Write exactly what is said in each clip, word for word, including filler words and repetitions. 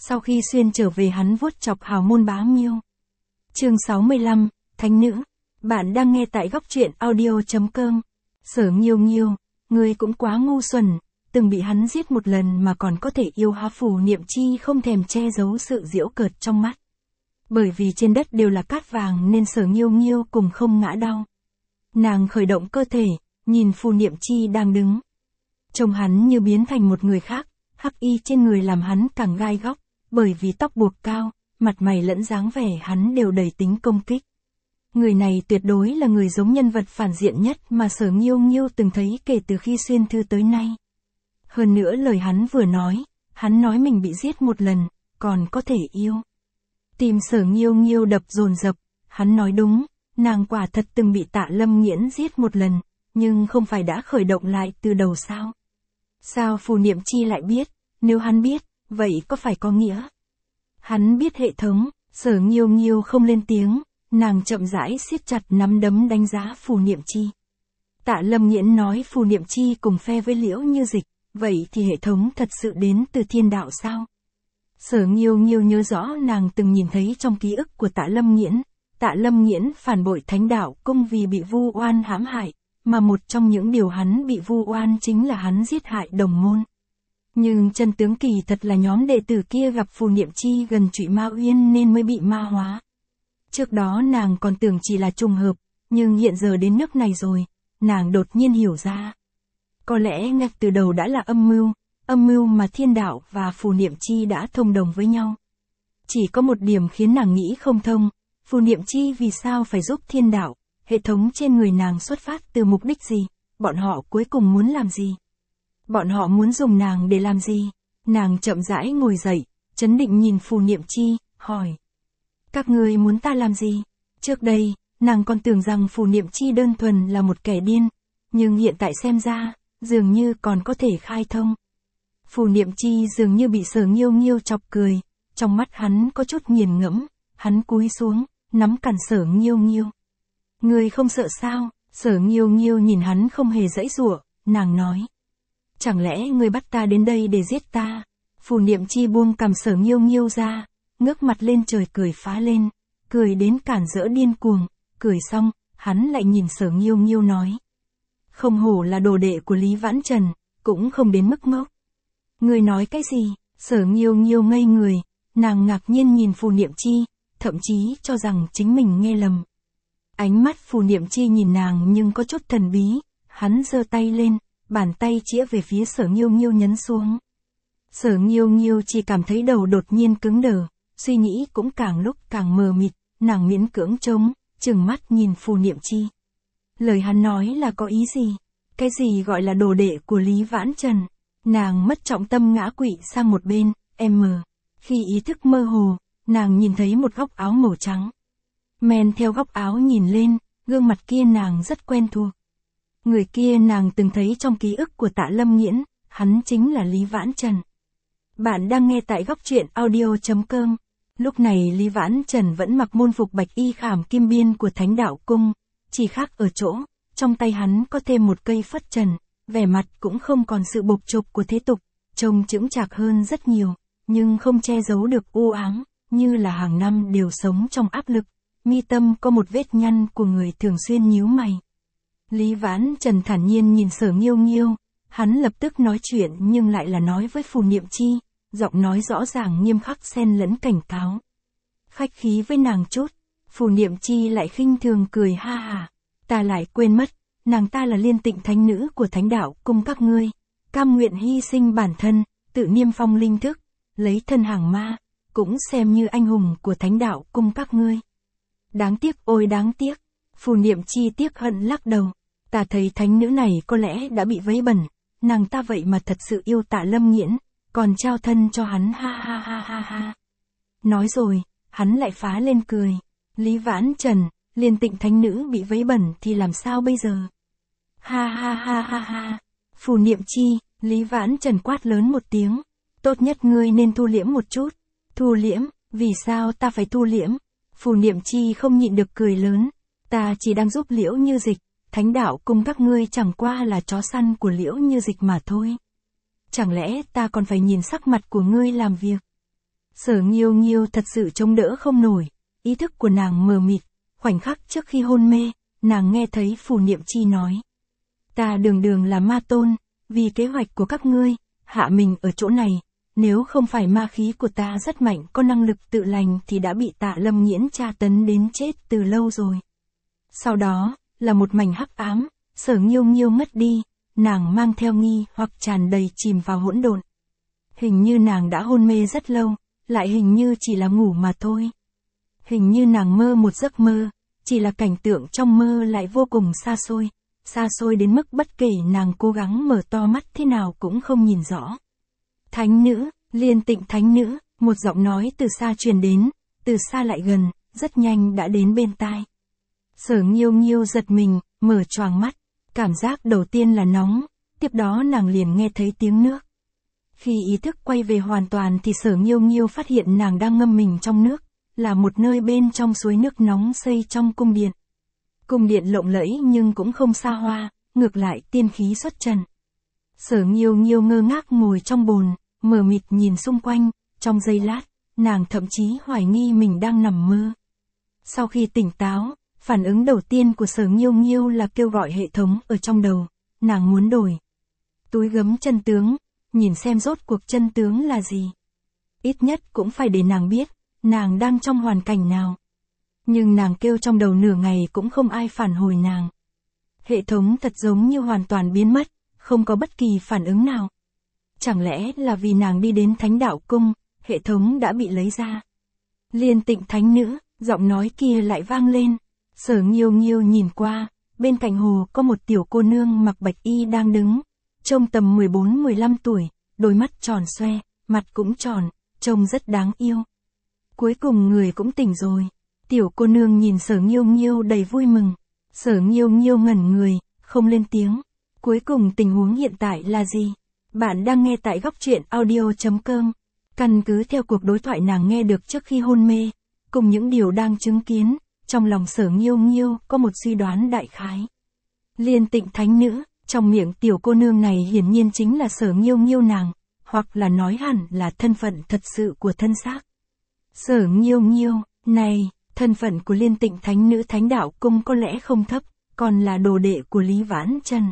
Sau khi xuyên trở về hắn vuốt chọc hào môn bá Miêu. Chương sáu mươi lăm, Thánh nữ. Bạn đang nghe tại góc truyện audio chấm com. Sở Nghiêu Nghiêu, ngươi cũng quá ngu xuẩn, từng bị hắn giết một lần mà còn có thể yêu há. Phù Niệm Chi không thèm che giấu sự giễu cợt trong mắt. Bởi vì trên đất đều là cát vàng nên Sở Nghiêu Nghiêu cùng không ngã đau. Nàng khởi động cơ thể, nhìn Phù Niệm Chi đang đứng. Trông hắn như biến thành một người khác, hắc y trên người làm hắn càng gai góc, bởi vì tóc buộc cao, mặt mày lẫn dáng vẻ hắn đều đầy tính công kích. Người này tuyệt đối là người giống nhân vật phản diện nhất mà Sở Nghiêu Nghiêu từng thấy kể từ khi xuyên thư tới nay. Hơn nữa lời hắn vừa nói, hắn nói mình bị giết một lần, còn có thể yêu. Tim Sở Nghiêu Nghiêu đập dồn dập, hắn nói đúng, nàng quả thật từng bị Tạ Lâm Nghiễn giết một lần, nhưng không phải đã khởi động lại từ đầu sao? Sao Phù Niệm Chi lại biết, nếu hắn biết, vậy có phải có nghĩa? Hắn biết hệ thống, Sở Nghiêu Nghiêu không lên tiếng, nàng chậm rãi siết chặt nắm đấm đánh giá Phù Niệm Chi. Tạ Lâm Nghiễn nói Phù Niệm Chi cùng phe với Liễu Như Dịch, vậy thì hệ thống thật sự đến từ thiên đạo sao? Sở Nghiêu Nghiêu nhớ rõ nàng từng nhìn thấy trong ký ức của Tạ Lâm Nghiễn, Tạ Lâm Nghiễn phản bội Thánh đạo cung vì bị vu oan hãm hại, mà một trong những điều hắn bị vu oan chính là hắn giết hại đồng môn. Nhưng chân tướng kỳ thật là nhóm đệ tử kia gặp Phù Niệm Chi gần Trụy Ma Uyên nên mới bị ma hóa. Trước đó nàng còn tưởng chỉ là trùng hợp, nhưng hiện giờ đến nước này rồi, nàng đột nhiên hiểu ra. Có lẽ ngay từ đầu đã là âm mưu, âm mưu mà thiên đạo và Phù Niệm Chi đã thông đồng với nhau. Chỉ có một điểm khiến nàng nghĩ không thông, Phù Niệm Chi vì sao phải giúp thiên đạo, hệ thống trên người nàng xuất phát từ mục đích gì, bọn họ cuối cùng muốn làm gì? Bọn họ muốn dùng nàng để làm gì? Nàng chậm rãi ngồi dậy, trấn định nhìn Phù Niệm Chi, hỏi. Các ngươi muốn ta làm gì? Trước đây, nàng còn tưởng rằng Phù Niệm Chi đơn thuần là một kẻ điên, nhưng hiện tại xem ra, dường như còn có thể khai thông. Phù Niệm Chi dường như bị Sở Nghiêu Nghiêu chọc cười, trong mắt hắn có chút nghiền ngẫm, hắn cúi xuống, nắm cằm Sở Nghiêu Nghiêu. Ngươi không sợ sao? Sở Nghiêu Nghiêu nhìn hắn không hề giãy giụa, nàng nói. Chẳng lẽ ngươi bắt ta đến đây để giết ta? Phù Niệm Chi buông cằm Sở Nghiêu Nghiêu ra, ngước mặt lên trời cười phá lên, cười đến cản rỡ điên cuồng, cười xong, hắn lại nhìn Sở Nghiêu Nghiêu nói. Không hổ là đồ đệ của Lý Vãn Trần, cũng không đến mức ngốc. Ngươi nói cái gì? Sở Nghiêu Nghiêu ngây người, nàng ngạc nhiên nhìn Phù Niệm Chi, thậm chí cho rằng chính mình nghe lầm. Ánh mắt Phù Niệm Chi nhìn nàng nhưng có chút thần bí, hắn giơ tay lên, bàn tay chĩa về phía Sở Nghiêu Nghiêu nhấn xuống. Sở Nghiêu Nghiêu chỉ cảm thấy đầu đột nhiên cứng đờ, suy nghĩ cũng càng lúc càng mờ mịt, nàng miễn cưỡng trống, trừng mắt nhìn Phù Niệm Chi. Lời hắn nói là có ý gì? Cái gì gọi là đồ đệ của Lý Vãn Trần? Nàng mất trọng tâm ngã quỵ sang một bên, em Khi ý thức mơ hồ, nàng nhìn thấy một góc áo màu trắng. Men theo góc áo nhìn lên, gương mặt kia nàng rất quen thuộc. Người kia nàng từng thấy trong ký ức của Tạ Lâm Nghiễn, hắn chính là Lý Vãn Trần. Bạn đang nghe tại góc truyện audio chấm com. Lúc này Lý Vãn Trần vẫn mặc môn phục bạch y khảm kim biên của Thánh đạo cung, chỉ khác ở chỗ, trong tay hắn có thêm một cây phất trần, vẻ mặt cũng không còn sự bộc trộp của thế tục, trông chững chạc hơn rất nhiều, nhưng không che giấu được u ám, như là hàng năm đều sống trong áp lực, mi tâm có một vết nhăn của người thường xuyên nhíu mày. Lý Vãn Trần thản nhiên nhìn Sở Nghiêu Nghiêu, hắn lập tức nói chuyện nhưng lại là nói với Phù Niệm Chi, giọng nói rõ ràng nghiêm khắc xen lẫn cảnh cáo. Khách khí với nàng chút, Phù Niệm Chi lại khinh thường cười ha hà, ta lại quên mất, nàng ta là Liên Tịnh thánh nữ của Thánh đạo cung các ngươi, cam nguyện hy sinh bản thân, tự niêm phong linh thức, lấy thân hàng ma, cũng xem như anh hùng của Thánh đạo cung các ngươi. Đáng tiếc ôi đáng tiếc, Phù Niệm Chi tiếc hận lắc đầu, ta thấy thánh nữ này có lẽ đã bị vấy bẩn, nàng ta vậy mà thật sự yêu Tạ Lâm Nghiễn, còn trao thân cho hắn ha ha ha ha ha. Nói rồi, hắn lại phá lên cười, Lý Vãn Trần, Liên Tịnh thánh nữ bị vấy bẩn thì làm sao bây giờ? Ha ha ha ha ha. Phù Niệm Chi, Lý Vãn Trần quát lớn một tiếng, tốt nhất ngươi nên thu liễm một chút. Thu liễm, vì sao ta phải thu liễm? Phù Niệm Chi không nhịn được cười lớn, ta chỉ đang giúp Liễu Như Dịch, Thánh đạo cung các ngươi chẳng qua là chó săn của Liễu Như Dịch mà thôi. Chẳng lẽ ta còn phải nhìn sắc mặt của ngươi làm việc? Sở Nghiêu Nghiêu thật sự chống đỡ không nổi, ý thức của nàng mờ mịt, khoảnh khắc trước khi hôn mê, nàng nghe thấy Phù Niệm Chi nói. Ta đường đường là ma tôn, vì kế hoạch của các ngươi, hạ mình ở chỗ này, nếu không phải ma khí của ta rất mạnh có năng lực tự lành thì đã bị Tạ Lâm Nghiễn tra tấn đến chết từ lâu rồi. Sau đó, là một mảnh hắc ám, Sở Nghiêu Nghiêu ngất đi, nàng mang theo nghi hoặc tràn đầy chìm vào hỗn độn. Hình như nàng đã hôn mê rất lâu, lại hình như chỉ là ngủ mà thôi. Hình như nàng mơ một giấc mơ, chỉ là cảnh tượng trong mơ lại vô cùng xa xôi, xa xôi đến mức bất kể nàng cố gắng mở to mắt thế nào cũng không nhìn rõ. Thánh nữ, Liên Tịnh thánh nữ, một giọng nói từ xa truyền đến, từ xa lại gần, rất nhanh đã đến bên tai. Sở Nghiêu Nghiêu giật mình, mở choàng mắt, cảm giác đầu tiên là nóng, tiếp đó nàng liền nghe thấy tiếng nước. Khi ý thức quay về hoàn toàn thì Sở Nghiêu Nghiêu phát hiện nàng đang ngâm mình trong nước, là một nơi bên trong suối nước nóng xây trong cung điện. Cung điện lộng lẫy nhưng cũng không xa hoa, ngược lại tiên khí xuất trần. Sở Nghiêu Nghiêu ngơ ngác ngồi trong bồn, mờ mịt nhìn xung quanh, trong giây lát, nàng thậm chí hoài nghi mình đang nằm mơ. Sau khi tỉnh táo, phản ứng đầu tiên của Sở Nghiêu Nghiêu là kêu gọi hệ thống ở trong đầu, nàng muốn đổi túi gấm chân tướng, nhìn xem rốt cuộc chân tướng là gì. Ít nhất cũng phải để nàng biết, nàng đang trong hoàn cảnh nào. Nhưng nàng kêu trong đầu nửa ngày cũng không ai phản hồi nàng. Hệ thống thật giống như hoàn toàn biến mất, không có bất kỳ phản ứng nào. Chẳng lẽ là vì nàng đi đến Thánh Đạo Cung, hệ thống đã bị lấy ra. Liên Tịnh thánh nữ, giọng nói kia lại vang lên. Sở Nghiêu Nghiêu nhìn qua, bên cạnh hồ có một tiểu cô nương mặc bạch y đang đứng, trông tầm mười bốn mười lăm tuổi, đôi mắt tròn xoe, mặt cũng tròn, trông rất đáng yêu. Cuối cùng người cũng tỉnh rồi. Tiểu cô nương nhìn Sở Nghiêu Nghiêu đầy vui mừng. Sở Nghiêu Nghiêu ngẩn người, không lên tiếng. Cuối cùng tình huống hiện tại là gì? Bạn đang nghe tại góc truyện audio chấm com. Căn cứ theo cuộc đối thoại nàng nghe được trước khi hôn mê, cùng những điều đang chứng kiến, trong lòng Sở Nghiêu Nghiêu có một suy đoán đại khái. Liên Tịnh thánh nữ, trong miệng tiểu cô nương này hiển nhiên chính là Sở Nghiêu Nghiêu nàng, hoặc là nói hẳn là thân phận thật sự của thân xác. Sở Nghiêu Nghiêu, này, thân phận của Liên Tịnh thánh nữ Thánh Đạo Cung có lẽ không thấp, còn là đồ đệ của Lý Vãn Trần.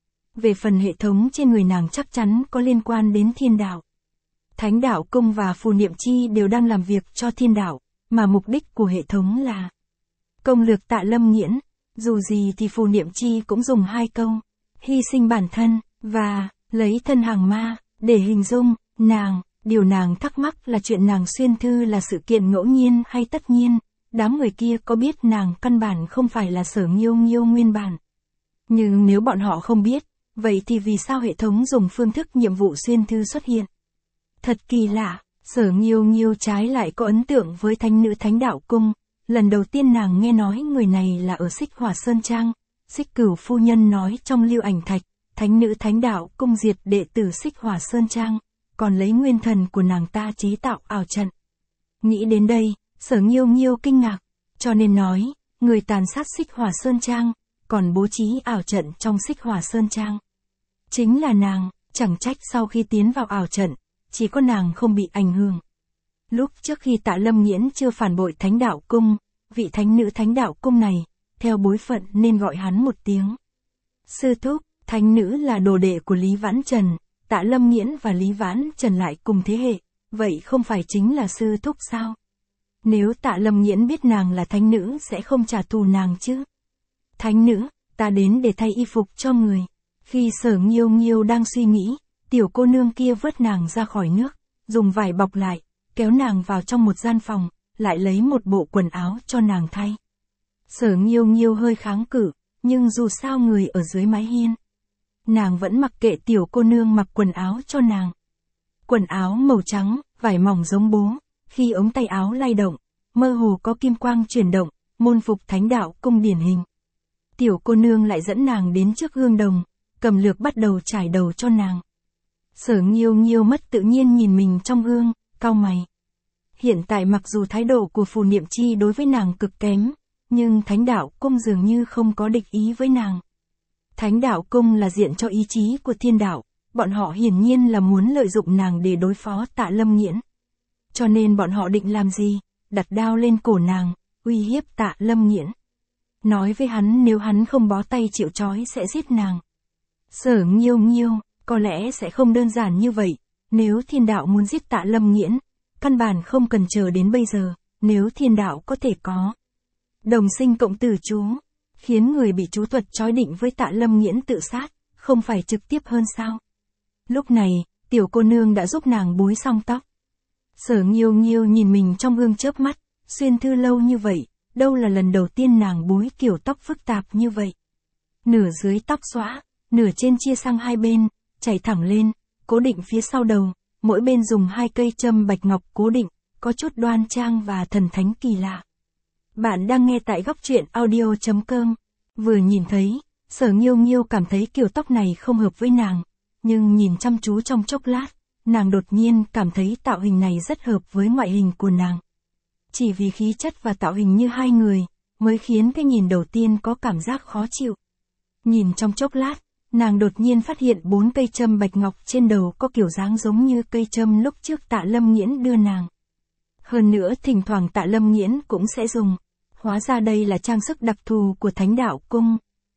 Về phần hệ thống trên người nàng chắc chắn có liên quan đến thiên đạo. Thánh Đạo Cung và Phù Niệm Chi đều đang làm việc cho thiên đạo, mà mục đích của hệ thống là công lược Tạ Lâm Nghiễn. Dù gì thì Phù Niệm Chi cũng dùng hai câu, hy sinh bản thân, và lấy thân hàng ma, để hình dung, nàng. Điều nàng thắc mắc là chuyện nàng xuyên thư là sự kiện ngẫu nhiên hay tất nhiên, đám người kia có biết nàng căn bản không phải là Sở Nghiêu Nghiêu nguyên bản. Nhưng nếu bọn họ không biết, vậy thì vì sao hệ thống dùng phương thức nhiệm vụ xuyên thư xuất hiện? Thật kỳ lạ, Sở Nghiêu Nghiêu trái lại có ấn tượng với thánh nữ Thánh Đạo Cung, lần đầu tiên nàng nghe nói người này là ở Xích Hỏa Sơn Trang, Xích Cửu phu nhân nói trong Lưu Ảnh Thạch, thánh nữ Thánh Đạo Cung diệt đệ tử Xích Hỏa Sơn Trang, còn lấy nguyên thần của nàng ta chế tạo ảo trận. Nghĩ đến đây, Sở Nghiêu Nghiêu kinh ngạc, cho nên nói, người tàn sát Xích Hỏa Sơn Trang, còn bố trí ảo trận trong Xích Hỏa Sơn Trang. Chính là nàng, chẳng trách sau khi tiến vào ảo trận, chỉ có nàng không bị ảnh hưởng. Lúc trước khi Tạ Lâm Nghiễn chưa phản bội Thánh Đạo Cung, vị thánh nữ Thánh Đạo Cung này, theo bối phận nên gọi hắn một tiếng sư thúc. Thánh nữ là đồ đệ của Lý Vãn Trần, Tạ Lâm Nghiễn và Lý Vãn Trần lại cùng thế hệ, vậy không phải chính là sư thúc sao? Nếu Tạ Lâm Nghiễn biết nàng là thánh nữ sẽ không trả thù nàng chứ? Thánh nữ, ta đến để thay y phục cho người. Khi Sở Nghiêu Nghiêu đang suy nghĩ, tiểu cô nương kia vớt nàng ra khỏi nước, dùng vải bọc lại, kéo nàng vào trong một gian phòng, lại lấy một bộ quần áo cho nàng thay. Sở Nghiêu Nghiêu hơi kháng cự, nhưng dù sao người ở dưới mái hiên, nàng vẫn mặc kệ tiểu cô nương mặc quần áo cho nàng. Quần áo màu trắng, vải mỏng giống bố, khi ống tay áo lay động, mơ hồ có kim quang chuyển động, môn phục Thánh Đạo Cung điển hình. Tiểu cô nương lại dẫn nàng đến trước gương đồng, cầm lược bắt đầu trải đầu cho nàng. Sở Nghiêu Nghiêu mất tự nhiên nhìn mình trong gương, cau mày. Hiện tại mặc dù thái độ của Phù Niệm Chi đối với nàng cực kém, nhưng Thánh Đạo Cung dường như không có địch ý với nàng. Thánh Đạo Cung là diện cho ý chí của thiên đạo, bọn họ hiển nhiên là muốn lợi dụng nàng để đối phó Tạ Lâm Nghiễn. cho nên bọn họ định làm gì? Đặt đao lên cổ nàng, uy hiếp Tạ Lâm Nghiễn. Nói với hắn nếu hắn không bó tay chịu trói sẽ giết nàng. Sở Nghiêu Nghiêu, có lẽ sẽ không đơn giản như vậy, nếu thiên đạo muốn giết Tạ Lâm Nghiễn, căn bản không cần chờ đến bây giờ, nếu thiên đạo có thể có. Đồng sinh cộng tử chú, khiến người bị chú thuật trói định với Tạ Lâm Nghiễn tự sát, không phải trực tiếp hơn sao? Lúc này, tiểu cô nương đã giúp nàng búi xong tóc. Sở Nghiêu Nghiêu nhìn mình trong gương chớp mắt, xuyên thư lâu như vậy, đâu là lần đầu tiên nàng búi kiểu tóc phức tạp như vậy. Nửa dưới tóc xõa, nửa trên chia sang hai bên, chảy thẳng lên, cố định phía sau đầu, mỗi bên dùng hai cây châm bạch ngọc cố định, có chút đoan trang và thần thánh kỳ lạ. Bạn đang nghe tại góc truyện audio chấm com. Vừa nhìn thấy, Sở Nghiêu Nghiêu cảm thấy kiểu tóc này không hợp với nàng, nhưng nhìn chăm chú trong chốc lát, nàng đột nhiên cảm thấy tạo hình này rất hợp với ngoại hình của nàng. Chỉ vì khí chất và tạo hình như hai người, mới khiến cái nhìn đầu tiên có cảm giác khó chịu. Nhìn trong chốc lát, nàng đột nhiên phát hiện bốn cây châm bạch ngọc trên đầu có kiểu dáng giống như cây châm lúc trước Tạ Lâm Nghiễn đưa nàng. Hơn nữa thỉnh thoảng Tạ Lâm Nghiễn cũng sẽ dùng. Hóa ra đây là trang sức đặc thù của Thánh Đạo Cung.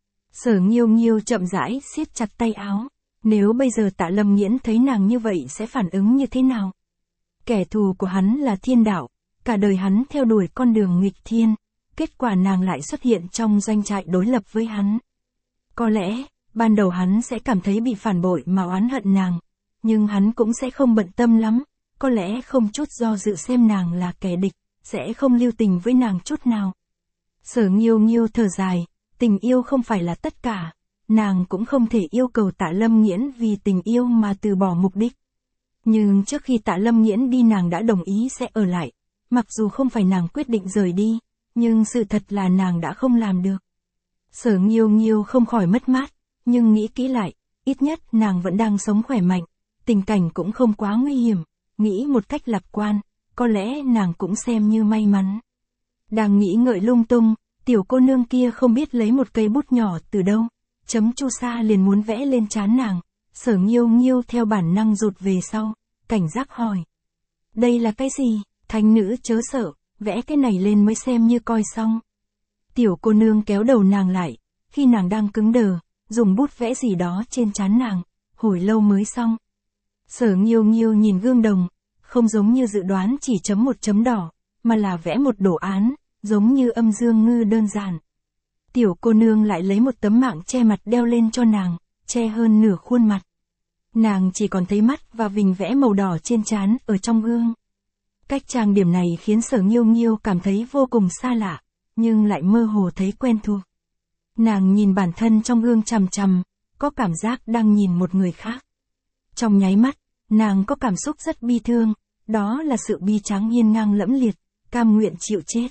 Sở Nghiêu Nghiêu chậm rãi siết chặt tay áo. Nếu bây giờ Tạ Lâm Nghiễn thấy nàng như vậy sẽ phản ứng như thế nào? Kẻ thù của hắn là thiên đạo. Cả đời hắn theo đuổi con đường nghịch thiên. Kết quả nàng lại xuất hiện trong doanh trại đối lập với hắn. Có lẽ, ban đầu hắn sẽ cảm thấy bị phản bội mà oán hận nàng. Nhưng hắn cũng sẽ không bận tâm lắm. Có lẽ không chút do dự xem nàng là kẻ địch, sẽ không lưu tình với nàng chút nào. Sở Nghiêu Nghiêu thở dài, tình yêu không phải là tất cả. Nàng cũng không thể yêu cầu Tạ Lâm Nghiễn vì tình yêu mà từ bỏ mục đích. Nhưng trước khi Tạ Lâm Nghiễn đi nàng đã đồng ý sẽ ở lại. Mặc dù không phải nàng quyết định rời đi, nhưng sự thật là nàng đã không làm được. Sở Nghiêu Nghiêu không khỏi mất mát, nhưng nghĩ kỹ lại, ít nhất nàng vẫn đang sống khỏe mạnh, tình cảnh cũng không quá nguy hiểm, nghĩ một cách lạc quan, có lẽ nàng cũng xem như may mắn. Đang nghĩ ngợi lung tung, tiểu cô nương kia không biết lấy một cây bút nhỏ từ đâu, chấm chu sa liền muốn vẽ lên trán nàng, Sở Nghiêu Nghiêu theo bản năng rụt về sau, cảnh giác hỏi. Đây là cái gì? Thánh nữ chớ sợ, vẽ cái này lên mới xem như coi xong. Tiểu cô nương kéo đầu nàng lại, khi nàng đang cứng đờ, dùng bút vẽ gì đó trên trán nàng, hồi lâu mới xong. Sở Nghiêu Nghiêu nhìn gương đồng, không giống như dự đoán chỉ chấm một chấm đỏ, mà là vẽ một đồ án, giống như âm dương ngư đơn giản. Tiểu cô nương lại lấy một tấm mạng che mặt đeo lên cho nàng, che hơn nửa khuôn mặt. Nàng chỉ còn thấy mắt và vành vẽ màu đỏ trên trán ở trong gương. Cách trang điểm này khiến Sở Nghiêu Nghiêu cảm thấy vô cùng xa lạ, nhưng lại mơ hồ thấy quen thuộc. Nàng nhìn bản thân trong gương chằm chằm, có cảm giác đang nhìn một người khác. Trong nháy mắt, nàng có cảm xúc rất bi thương, đó là sự bi tráng hiên ngang lẫm liệt, cam nguyện chịu chết.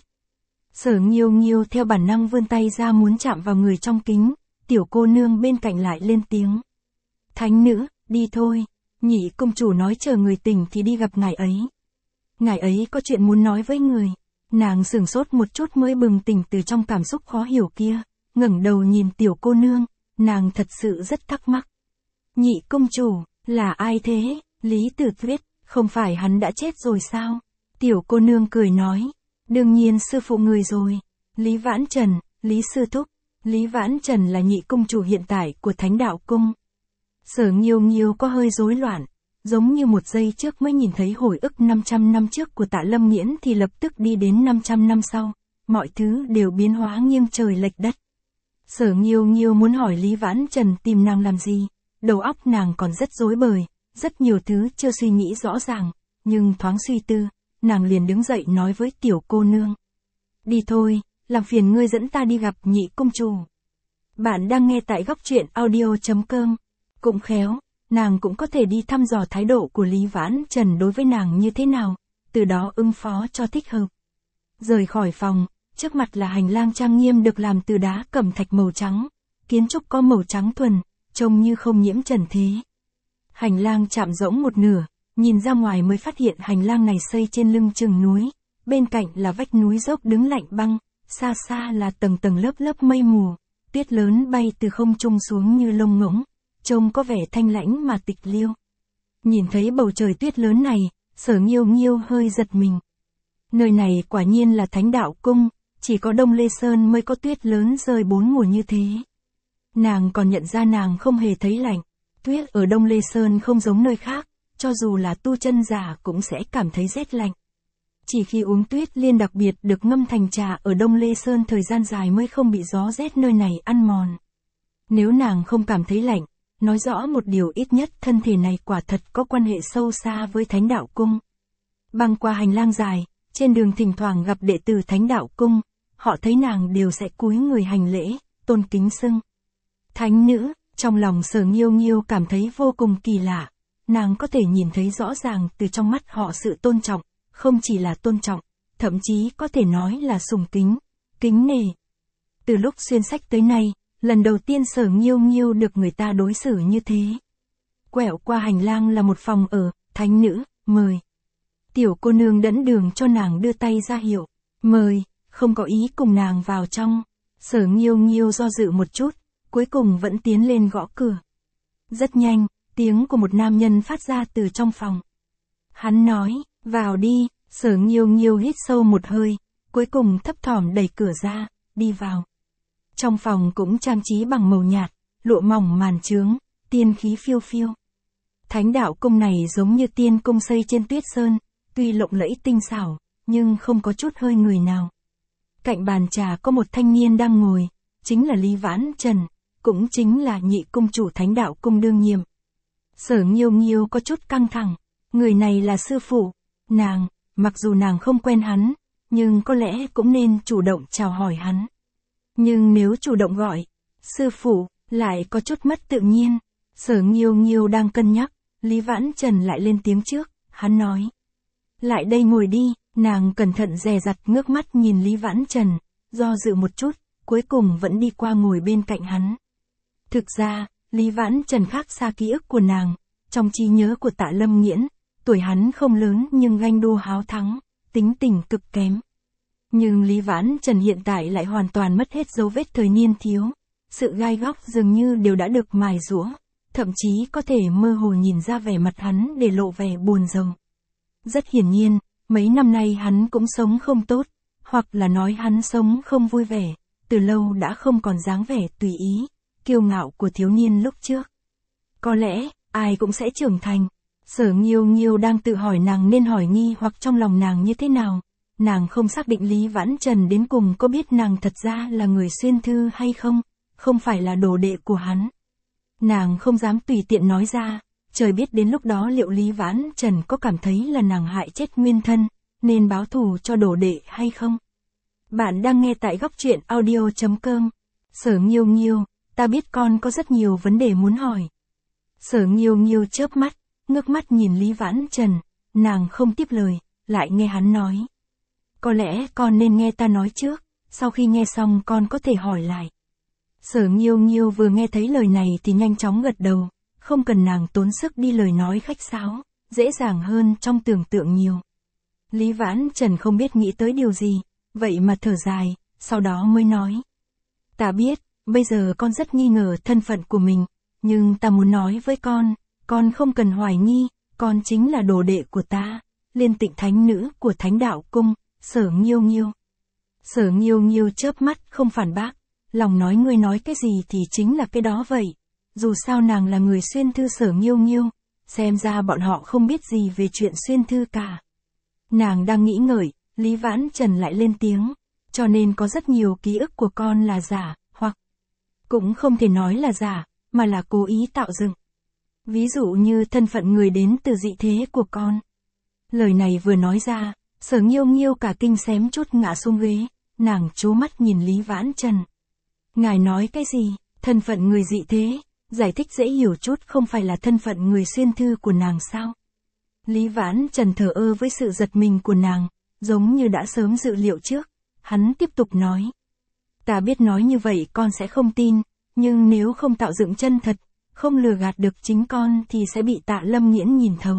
Sở Nghiêu Nghiêu theo bản năng vươn tay ra muốn chạm vào người trong kính, tiểu cô nương bên cạnh lại lên tiếng. Thánh nữ, đi thôi, nhị công chủ nói chờ người tỉnh thì đi gặp ngài ấy. Ngài ấy có chuyện muốn nói với người. Nàng sửng sốt một chút mới bừng tỉnh từ trong cảm xúc khó hiểu kia, ngẩng đầu nhìn tiểu cô nương, nàng thật sự rất thắc mắc. Nhị công chủ, là ai thế? Lý Tử Thuyết, không phải hắn đã chết rồi sao? Tiểu cô nương cười nói, đương nhiên sư phụ người rồi. Lý Vãn Trần, Lý Sư Thúc, Lý Vãn Trần là nhị công chủ hiện tại của Thánh Đạo Cung. Sở Nghiêu Nghiêu có hơi rối loạn, giống như một giây trước mới nhìn thấy hồi ức năm trăm năm trước của Tạ Lâm Nghiễn thì lập tức đi đến năm trăm năm sau, mọi thứ đều biến hóa nghiêng trời lệch đất. Sở Nghiêu Nghiêu muốn hỏi Lý Vãn Trần tìm nàng làm gì, đầu óc nàng còn rất rối bời, rất nhiều thứ chưa suy nghĩ rõ ràng, nhưng thoáng suy tư, nàng liền đứng dậy nói với tiểu cô nương. Đi thôi, làm phiền ngươi dẫn ta đi gặp nhị công chủ. Bạn đang nghe tại góc truyện audio chấm com. Cũng khéo, nàng cũng có thể đi thăm dò thái độ của Lý Vãn Trần đối với nàng như thế nào, từ đó ứng phó cho thích hợp. Rời khỏi phòng, trước mặt là hành lang trang nghiêm được làm từ đá cẩm thạch màu trắng, kiến trúc có màu trắng thuần, trông như không nhiễm trần thế. Hành lang chạm rỗng một nửa, nhìn ra ngoài mới phát hiện hành lang này xây trên lưng chừng núi, bên cạnh là vách núi dốc đứng lạnh băng, xa xa là tầng tầng lớp lớp mây mù, tuyết lớn bay từ không trung xuống như lông ngỗng, trông có vẻ thanh lãnh mà tịch liêu. Nhìn thấy bầu trời tuyết lớn này, Sở Nghiêu Nghiêu hơi giật mình. Nơi này quả nhiên là Thánh Đạo Cung, chỉ có Đông Lê Sơn mới có tuyết lớn rơi bốn mùa như thế. Nàng còn nhận ra nàng không hề thấy lạnh. Tuyết ở Đông Lê Sơn không giống nơi khác, cho dù là tu chân giả cũng sẽ cảm thấy rét lạnh. Chỉ khi uống tuyết liên đặc biệt được ngâm thành trà ở Đông Lê Sơn thời gian dài mới không bị gió rét nơi này ăn mòn. Nếu nàng không cảm thấy lạnh, nói rõ một điều ít nhất thân thể này quả thật có quan hệ sâu xa với Thánh Đạo Cung. Băng qua hành lang dài, trên đường thỉnh thoảng gặp đệ tử Thánh Đạo Cung, họ thấy nàng đều sẽ cúi người hành lễ, tôn kính xưng thánh nữ. Trong lòng Sở Nghiêu Nghiêu cảm thấy vô cùng kỳ lạ, nàng có thể nhìn thấy rõ ràng từ trong mắt họ sự tôn trọng, không chỉ là tôn trọng, thậm chí có thể nói là sùng kính, kính nể. Từ lúc xuyên sách tới nay, lần đầu tiên Sở Nghiêu Nghiêu được người ta đối xử như thế. Quẹo qua hành lang là một phòng ở, thánh nữ, mời. Tiểu cô nương dẫn đường cho nàng đưa tay ra hiệu, mời, không có ý cùng nàng vào trong. Sở Nghiêu Nghiêu do dự một chút, cuối cùng vẫn tiến lên gõ cửa. Rất nhanh, tiếng của một nam nhân phát ra từ trong phòng. Hắn nói, vào đi. Sở Nghiêu Nghiêu hít sâu một hơi, cuối cùng thấp thỏm đẩy cửa ra, đi vào. Trong phòng cũng trang trí bằng màu nhạt, lụa mỏng màn trướng, tiên khí phiêu phiêu. Thánh Đạo Cung này giống như tiên cung xây trên tuyết sơn, tuy lộng lẫy tinh xảo, nhưng không có chút hơi người nào. Cạnh bàn trà có một thanh niên đang ngồi, chính là Lý Vãn Trần, cũng chính là nhị cung chủ Thánh Đạo Cung đương nhiệm. Sở Nghiêu Nghiêu có chút căng thẳng, người này là sư phụ, nàng, mặc dù nàng không quen hắn, nhưng có lẽ cũng nên chủ động chào hỏi hắn. Nhưng nếu chủ động gọi, sư phụ, lại có chút mất tự nhiên. Sở Nghiêu Nghiêu đang cân nhắc, Lý Vãn Trần lại lên tiếng trước, hắn nói. Lại đây ngồi đi, nàng cẩn thận dè dặt ngước mắt nhìn Lý Vãn Trần, do dự một chút, cuối cùng vẫn đi qua ngồi bên cạnh hắn. Thực ra, Lý Vãn Trần khác xa ký ức của nàng, trong trí nhớ của Tạ Lâm Nghiễn, tuổi hắn không lớn nhưng ganh đua háo thắng, tính tình cực kém. Nhưng Lý Vãn Trần hiện tại lại hoàn toàn mất hết dấu vết thời niên thiếu, sự gai góc dường như đều đã được mài giũa, thậm chí có thể mơ hồ nhìn ra vẻ mặt hắn để lộ vẻ buồn rầu. Rất hiển nhiên, mấy năm nay hắn cũng sống không tốt, hoặc là nói hắn sống không vui vẻ, từ lâu đã không còn dáng vẻ tùy ý, kiêu ngạo của thiếu niên lúc trước. Có lẽ, ai cũng sẽ trưởng thành. Sở Nghiêu Nghiêu đang tự hỏi nàng nên hỏi nghi hoặc trong lòng nàng như thế nào. Nàng không xác định Lý Vãn Trần đến cùng có biết nàng thật ra là người xuyên thư hay không, không phải là đồ đệ của hắn. Nàng không dám tùy tiện nói ra, trời biết đến lúc đó liệu Lý Vãn Trần có cảm thấy là nàng hại chết nguyên thân, nên báo thù cho đồ đệ hay không. Bạn đang nghe tại góc truyện audio chấm com. Sở Nghiêu Nghiêu, ta biết con có rất nhiều vấn đề muốn hỏi. Sở Nghiêu Nghiêu chớp mắt, ngước mắt nhìn Lý Vãn Trần, nàng không tiếp lời, lại nghe hắn nói. Có lẽ con nên nghe ta nói trước, sau khi nghe xong con có thể hỏi lại. Sở Nghiêu Nghiêu vừa nghe thấy lời này thì nhanh chóng gật đầu, không cần nàng tốn sức đi lời nói khách sáo, dễ dàng hơn trong tưởng tượng nhiều. Lý Vãn Trần không biết nghĩ tới điều gì, vậy mà thở dài, sau đó mới nói. Ta biết, bây giờ con rất nghi ngờ thân phận của mình, nhưng ta muốn nói với con, con không cần hoài nghi, con chính là đồ đệ của ta, Liên Tịnh thánh nữ của Thánh Đạo Cung, Sở Nghiêu Nghiêu. Sở Nghiêu Nghiêu chớp mắt không phản bác, lòng nói ngươi nói cái gì thì chính là cái đó vậy. Dù sao nàng là người xuyên thư Sở Nghiêu Nghiêu, xem ra bọn họ không biết gì về chuyện xuyên thư cả. Nàng đang nghĩ ngợi, Lý Vãn Trần lại lên tiếng, cho nên có rất nhiều ký ức của con là giả, hoặc cũng không thể nói là giả, mà là cố ý tạo dựng. Ví dụ như thân phận người đến từ dị thế của con. Lời này vừa nói ra, Sở Nghiêu Nghiêu cả kinh xém chút ngã xuống ghế, nàng trố mắt nhìn Lý Vãn Trần. Ngài nói cái gì, thân phận người dị thế, giải thích dễ hiểu chút không phải là thân phận người xuyên thư của nàng sao? Lý Vãn Trần thờ ơ với sự giật mình của nàng, giống như đã sớm dự liệu trước, hắn tiếp tục nói. Ta biết nói như vậy con sẽ không tin, nhưng nếu không tạo dựng chân thật, không lừa gạt được chính con thì sẽ bị Tạ Lâm Nghiễn nhìn thấu.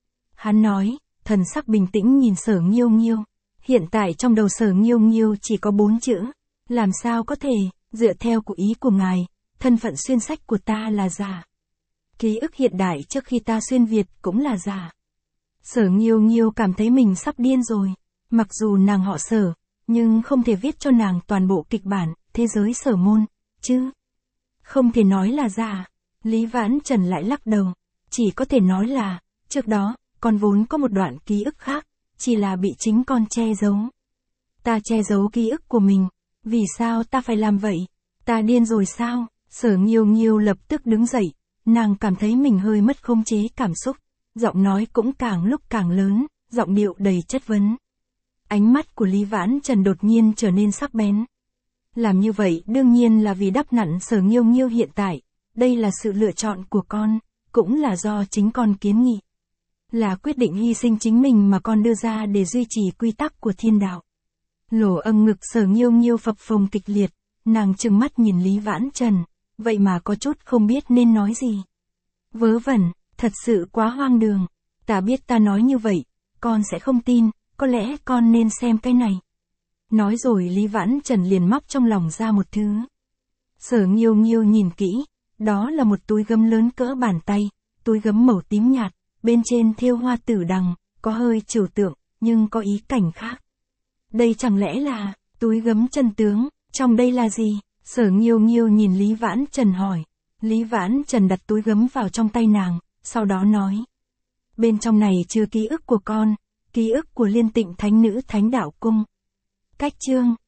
Hắn nói, thần sắc bình tĩnh nhìn Sở Nghiêu Nghiêu. Hiện tại trong đầu Sở Nghiêu Nghiêu chỉ có bốn chữ. Làm sao có thể, dựa theo của ý của ngài, thân phận xuyên sách của ta là giả. Ký ức hiện đại trước khi ta xuyên Việt cũng là giả. Sở Nghiêu Nghiêu cảm thấy mình sắp điên rồi. Mặc dù nàng họ Sở, nhưng không thể viết cho nàng toàn bộ kịch bản, thế giới Sở môn, chứ. Không thể nói là giả. Lý Vãn Trần lại lắc đầu. Chỉ có thể nói là, trước đó, con vốn có một đoạn ký ức khác, chỉ là bị chính con che giấu. Ta che giấu ký ức của mình. Vì sao ta phải làm vậy? Ta điên rồi sao? Sở Nghiêu Nghiêu lập tức đứng dậy. Nàng cảm thấy mình hơi mất khống chế cảm xúc. Giọng nói cũng càng lúc càng lớn, giọng điệu đầy chất vấn. Ánh mắt của Lý Vãn Trần đột nhiên trở nên sắc bén. Làm như vậy đương nhiên là vì đắp nặn Sở Nghiêu Nghiêu hiện tại. Đây là sự lựa chọn của con, cũng là do chính con kiến nghị. Là quyết định hy sinh chính mình mà con đưa ra để duy trì quy tắc của thiên đạo. Lỗ âng ngực Sở Nghiêu Nghiêu phập phồng kịch liệt, nàng trừng mắt nhìn Lý Vãn Trần, vậy mà có chút không biết nên nói gì. Vớ vẩn, thật sự quá hoang đường, ta biết ta nói như vậy, con sẽ không tin, có lẽ con nên xem cái này. Nói rồi Lý Vãn Trần liền móc trong lòng ra một thứ. Sở Nghiêu Nghiêu nhìn kỹ, đó là một túi gấm lớn cỡ bàn tay, túi gấm màu tím nhạt, bên trên thêu hoa tử đằng, có hơi trừu tượng, nhưng có ý cảnh khác. Đây chẳng lẽ là, túi gấm chân tướng, trong đây là gì? Sở Nghiêu Nghiêu nhìn Lý Vãn Trần hỏi. Lý Vãn Trần đặt túi gấm vào trong tay nàng, sau đó nói. Bên trong này chứa ký ức của con, ký ức của Liên Tịnh Thánh Nữ Thánh Đạo Cung. Cách chương